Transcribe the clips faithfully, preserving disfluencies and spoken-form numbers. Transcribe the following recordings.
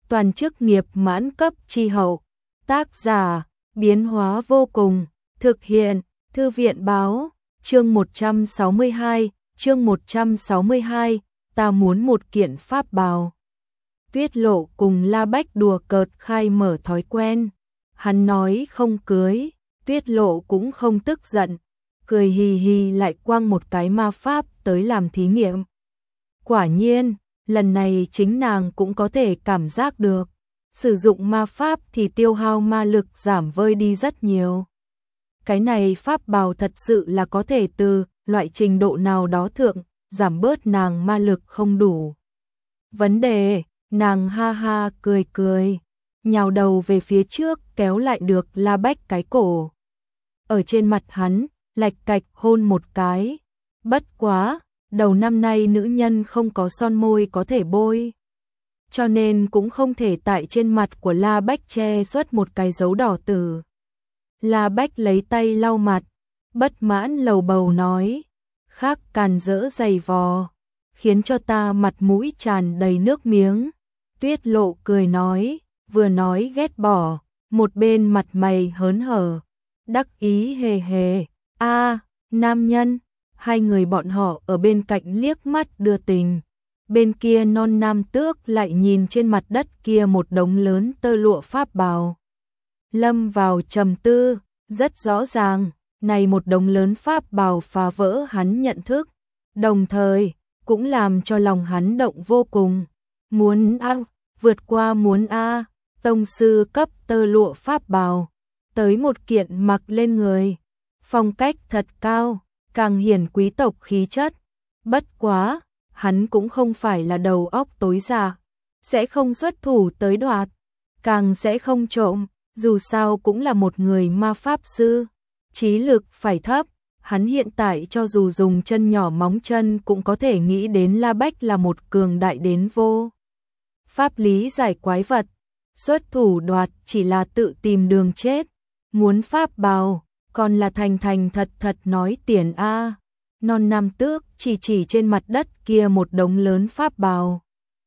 toàn chức nghiệp mãn cấp chi hậu. Tác giả, biến hóa vô cùng, thực hiện, Thư viện báo, chương một trăm sáu mươi hai, chương một trăm sáu mươi hai, ta muốn một kiện pháp bào. Tuyết Lộ cùng La Bách đùa cợt khai mở thói quen, hắn nói không cưới, Tuyết Lộ cũng không tức giận, cười hì hì lại quăng một cái ma pháp tới làm thí nghiệm. Quả nhiên, lần này chính nàng cũng có thể cảm giác được, sử dụng ma pháp thì tiêu hao ma lực giảm vơi đi rất nhiều. Cái này pháp bào thật sự là có thể từ loại trình độ nào đó thượng, giảm bớt nàng ma lực không đủ. Vấn đề, nàng ha ha cười cười, nhào đầu về phía trước kéo lại được La Bách cái cổ. Ở trên mặt hắn, lạch cạch hôn một cái. Bất quá, đầu năm nay nữ nhân không có son môi có thể bôi. Cho nên cũng không thể tại trên mặt của La Bách che xuất một cái dấu đỏ tử. La Bách lấy tay lau mặt, bất mãn lầu bầu nói, khác càn rỡ dày vò, khiến cho ta mặt mũi tràn đầy nước miếng. Tuyết Lộ cười nói, vừa nói ghét bỏ, một bên mặt mày hớn hở, đắc ý hề hề, a nam nhân, hai người bọn họ ở bên cạnh liếc mắt đưa tình. Bên kia non nam tước lại nhìn trên mặt đất kia một đống lớn tơ lụa pháp bào. Lâm vào trầm tư, rất rõ ràng, này một đống lớn pháp bào phá vỡ hắn nhận thức, đồng thời cũng làm cho lòng hắn động vô cùng. Muốn a, vượt qua muốn a, tông sư cấp tơ lụa pháp bào, tới một kiện mặc lên người, phong cách thật cao, càng hiển quý tộc khí chất. Bất quá, hắn cũng không phải là đầu óc tối già, sẽ không xuất thủ tới đoạt, càng sẽ không trộm, dù sao cũng là một người ma pháp sư, trí lực phải thấp, hắn hiện tại cho dù dùng chân nhỏ móng chân cũng có thể nghĩ đến La Bách là một cường đại đến vô pháp lý giải quái vật, xuất thủ đoạt chỉ là tự tìm đường chết, muốn pháp bào, còn là thành thành thật thật nói tiền a. Non nam tước chỉ chỉ trên mặt đất kia một đống lớn pháp bào.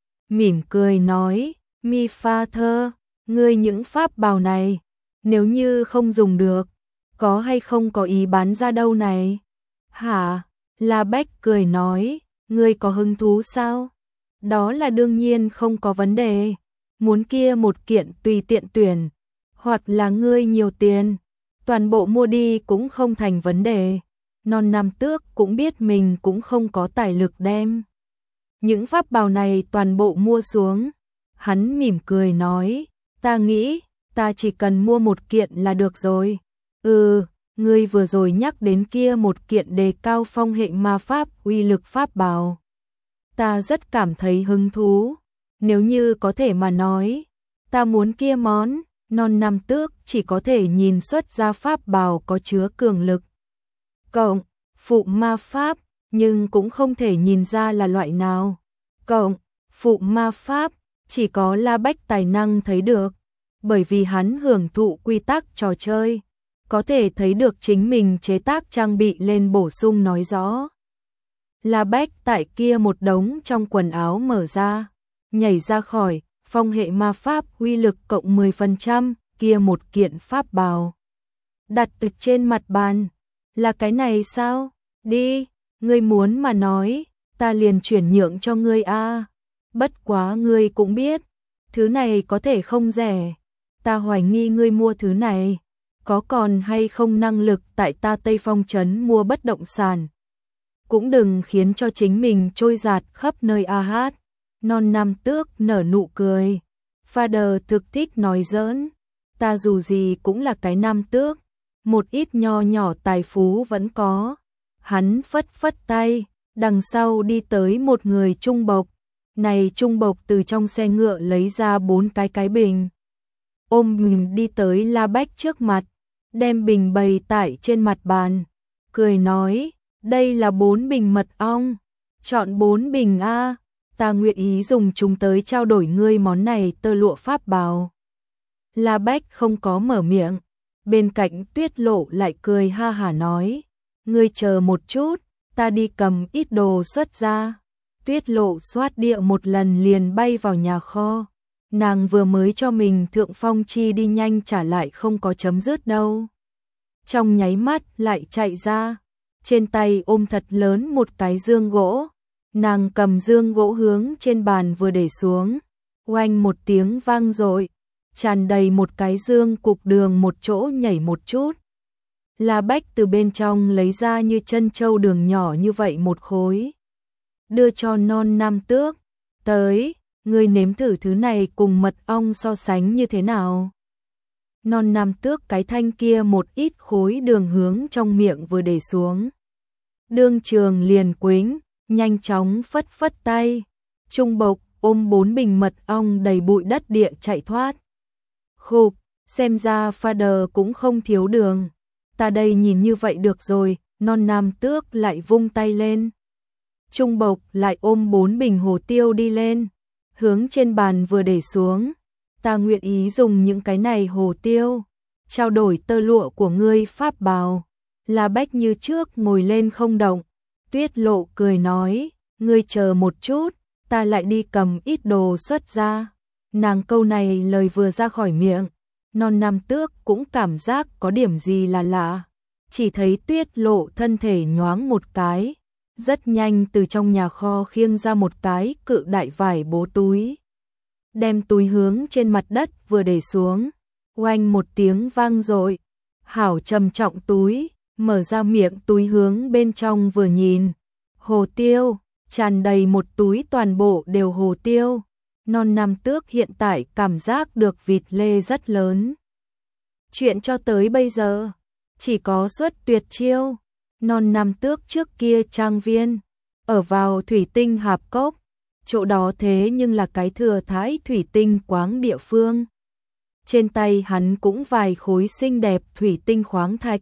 Mỉm cười nói, Mi Pha Thơ, ngươi những pháp bào này, nếu như không dùng được, có hay không có ý bán ra đâu này? Hả? La Bách cười nói, ngươi có hứng thú sao? Đó là đương nhiên không có vấn đề. Muốn kia một kiện tùy tiện tuyển, hoặc là ngươi nhiều tiền, toàn bộ mua đi cũng không thành vấn đề. Non nam tước cũng biết mình cũng không có tài lực đem những pháp bào này toàn bộ mua xuống. Hắn mỉm cười nói, ta nghĩ, ta chỉ cần mua một kiện là được rồi. Ừ, ngươi vừa rồi nhắc đến kia một kiện đề cao phong hệ ma pháp uy lực pháp bào. Ta rất cảm thấy hứng thú, nếu như có thể mà nói, ta muốn kia món. Non nam tước chỉ có thể nhìn xuất ra pháp bào có chứa cường lực cộng phụ ma pháp, nhưng cũng không thể nhìn ra là loại nào. Cộng phụ ma pháp chỉ có La Bách tài năng thấy được, bởi vì hắn hưởng thụ quy tắc trò chơi, có thể thấy được chính mình chế tác trang bị lên bổ sung nói rõ. La Bách tại kia một đống trong quần áo mở ra, nhảy ra khỏi phong hệ ma pháp uy lực cộng mười phần trăm, kia một kiện pháp bào. Đặt ở trên mặt bàn, là cái này sao? Đi, ngươi muốn mà nói, ta liền chuyển nhượng cho ngươi a. Bất quá ngươi cũng biết, thứ này có thể không rẻ. Ta hoài nghi ngươi mua thứ này, có còn hay không năng lực tại ta Tây Phong trấn mua bất động sản. Cũng đừng khiến cho chính mình trôi giạt khắp nơi a hát. Non nam tước nở nụ cười. Father thực thích nói giỡn, ta dù gì cũng là cái nam tước, một ít nho nhỏ tài phú vẫn có. Hắn phất phất tay, đằng sau đi tới một người trung bộc. Này trung bộc từ trong xe ngựa lấy ra bốn cái cái bình. Ôm mình đi tới La Bách trước mặt, đem bình bày tại trên mặt bàn. Cười nói, đây là bốn bình mật ong, chọn bốn bình a, ta nguyện ý dùng chúng tới trao đổi ngươi món này tơ lụa pháp bào. La Bách không có mở miệng, bên cạnh Tuyết Lộ lại cười ha hả nói, ngươi chờ một chút, ta đi cầm ít đồ xuất ra. Tuyết Lộ xoát địa một lần liền bay vào nhà kho, nàng vừa mới cho mình thượng phong chi đi nhanh trả lại không có chấm dứt đâu. Trong nháy mắt lại chạy ra, trên tay ôm thật lớn một cái dương gỗ, nàng cầm dương gỗ hướng trên bàn vừa để xuống, oanh một tiếng vang dội, tràn đầy một cái dương cục đường một chỗ nhảy một chút. La Bách từ bên trong lấy ra như chân châu đường nhỏ như vậy một khối, đưa cho Non Nam Tước, tới, ngươi nếm thử thứ này cùng mật ong so sánh như thế nào. Non Nam Tước cái thanh kia một ít khối đường hướng trong miệng vừa để xuống. Đương trường liền quĩnh, nhanh chóng phất phất tay, Trung Bộc ôm bốn bình mật ong đầy bụi đất địa chạy thoát. Khục, xem ra Father cũng không thiếu đường. Ta đây nhìn như vậy được rồi, Non Nam Tước lại vung tay lên. Trung Bộc lại ôm bốn bình hồ tiêu đi lên, hướng trên bàn vừa để xuống. Ta nguyện ý dùng những cái này hồ tiêu, trao đổi tơ lụa của ngươi pháp bào. La Bách như trước ngồi lên không động. Tuyết Lộ cười nói, ngươi chờ một chút, ta lại đi cầm ít đồ xuất ra. Nàng câu này lời vừa ra khỏi miệng, Non Nam Tước cũng cảm giác có điểm gì là lạ. Chỉ thấy Tuyết Lộ thân thể nhoáng một cái, rất nhanh từ trong nhà kho khiêng ra một cái cự đại vải bố túi. Đem túi hướng trên mặt đất vừa để xuống, oanh một tiếng vang dội, hảo trầm trọng túi, mở ra miệng túi hướng bên trong vừa nhìn, hồ tiêu, tràn đầy một túi toàn bộ đều hồ tiêu. Non Nam Tước hiện tại cảm giác được vịt lê rất lớn. Chuyện cho tới bây giờ, chỉ có xuất tuyệt chiêu. Non Nam Tước trước kia trang viên, ở vào thủy tinh hạp cốc, chỗ đó thế nhưng là cái thừa thái thủy tinh quáng địa phương. Trên tay hắn cũng vài khối xinh đẹp thủy tinh khoáng thạch.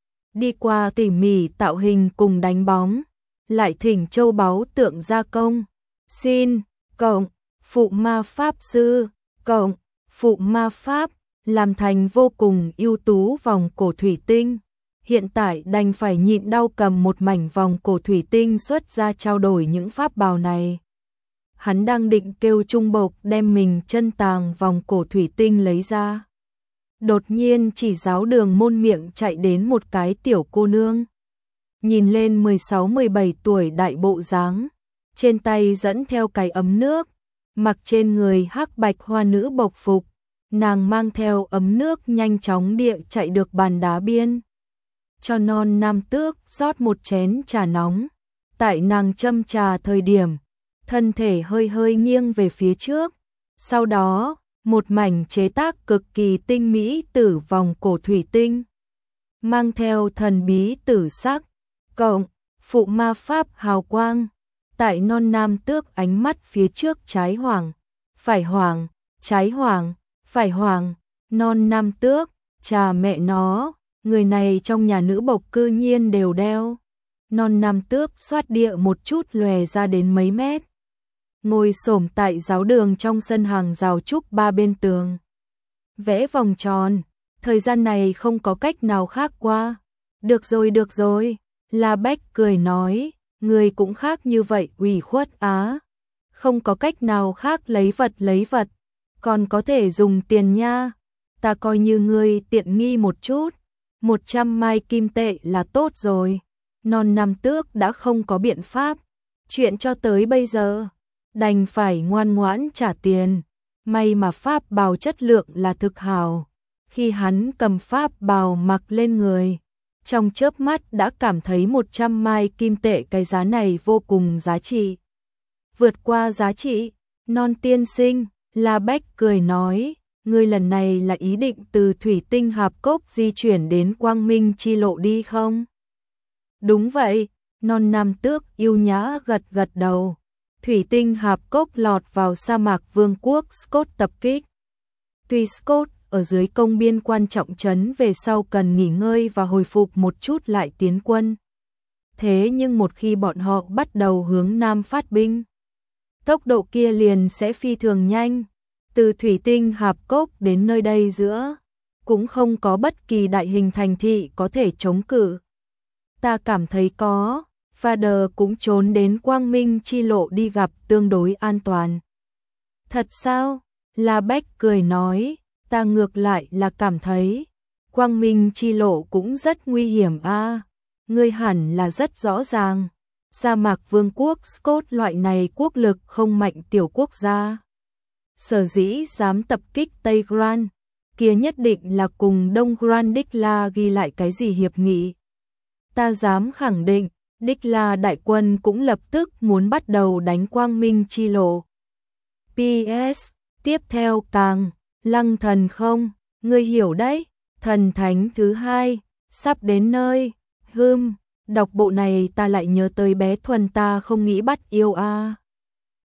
Đi qua tỉ mỉ tạo hình cùng đánh bóng, lại thỉnh châu báu tượng gia công. Xin, cộng, phụ ma pháp sư, cộng, phụ ma pháp, làm thành vô cùng ưu tú vòng cổ thủy tinh. Hiện tại đành phải nhịn đau cầm một mảnh vòng cổ thủy tinh xuất ra trao đổi những pháp bào này. Hắn đang định kêu Trung Bộc đem mình chân tàng vòng cổ thủy tinh lấy ra. Đột nhiên chỉ giáo đường môn miệng chạy đến một cái tiểu cô nương. Nhìn lên mười sáu mười bảy tuổi đại bộ dáng, trên tay dẫn theo cái ấm nước, mặc trên người hắc bạch hoa nữ bộc phục. Nàng mang theo ấm nước nhanh chóng địa chạy được bàn đá biên. Cho Non Nam Tước rót một chén trà nóng. Tại nàng châm trà thời điểm, thân thể hơi hơi nghiêng về phía trước. Sau đó, một mảnh chế tác cực kỳ tinh mỹ tử vòng cổ thủy tinh, mang theo thần bí tử sắc, cộng, phụ ma pháp hào quang. Tại Non Nam Tước ánh mắt phía trước trái hoàng, phải hoàng, trái hoàng, phải hoàng. Non Nam Tước, chà mẹ nó, người này trong nhà nữ bộc cư nhiên đều đeo. Non Nam Tước xoát địa một chút lòe ra đến mấy mét. Ngồi xổm tại giáo đường trong sân hàng rào trúc ba bên tường, vẽ vòng tròn. Thời gian này không có cách nào khác qua. Được rồi được rồi, La Bách cười nói, người cũng khác như vậy ủy khuất á. Không có cách nào khác lấy vật lấy vật, còn có thể dùng tiền nha. Ta coi như ngươi tiện nghi một chút, một trăm mai kim tệ là tốt rồi. Non Nam Tước đã không có biện pháp, chuyện cho tới bây giờ, đành phải ngoan ngoãn trả tiền. May mà pháp bào chất lượng là thực hảo. Khi hắn cầm pháp bào mặc lên người, trong chớp mắt đã cảm thấy một trăm mai kim tệ cái giá này vô cùng giá trị. Vượt qua giá trị, Non tiên sinh, La Bách cười nói, ngươi lần này là ý định từ thủy tinh hạp cốc di chuyển đến quang minh chi lộ đi không? Đúng vậy, Non Nam Tước yêu nhã gật gật đầu. Thủy tinh hạp cốc lọt vào sa mạc vương quốc Scott tập kích. Tuy Scott ở dưới công biên quan trọng trấn về sau cần nghỉ ngơi và hồi phục một chút lại tiến quân. Thế nhưng một khi bọn họ bắt đầu hướng nam phát binh, tốc độ kia liền sẽ phi thường nhanh. Từ thủy tinh hạp cốc đến nơi đây giữa, cũng không có bất kỳ đại hình thành thị có thể chống cự. Ta cảm thấy có, Father cũng trốn đến quang minh chi lộ đi gặp tương đối an toàn. Thật sao? La Bách cười nói, ta ngược lại là cảm thấy, quang minh chi lộ cũng rất nguy hiểm a. Ngươi hẳn là rất rõ ràng, sa mạc vương quốc Scott loại này quốc lực không mạnh tiểu quốc gia. Sở dĩ dám tập kích Tây Grand, kia nhất định là cùng Đông Grand Đích La ghi lại cái gì hiệp nghị. Ta dám khẳng định, Đích La đại quân cũng lập tức muốn bắt đầu đánh quang minh chi lộ. pê ét. Tiếp theo càng, Lăng Thần không, ngươi hiểu đấy, thần thánh thứ hai, sắp đến nơi, hưm, đọc bộ này ta lại nhớ tới bé Thuần ta không nghĩ bắt yêu a.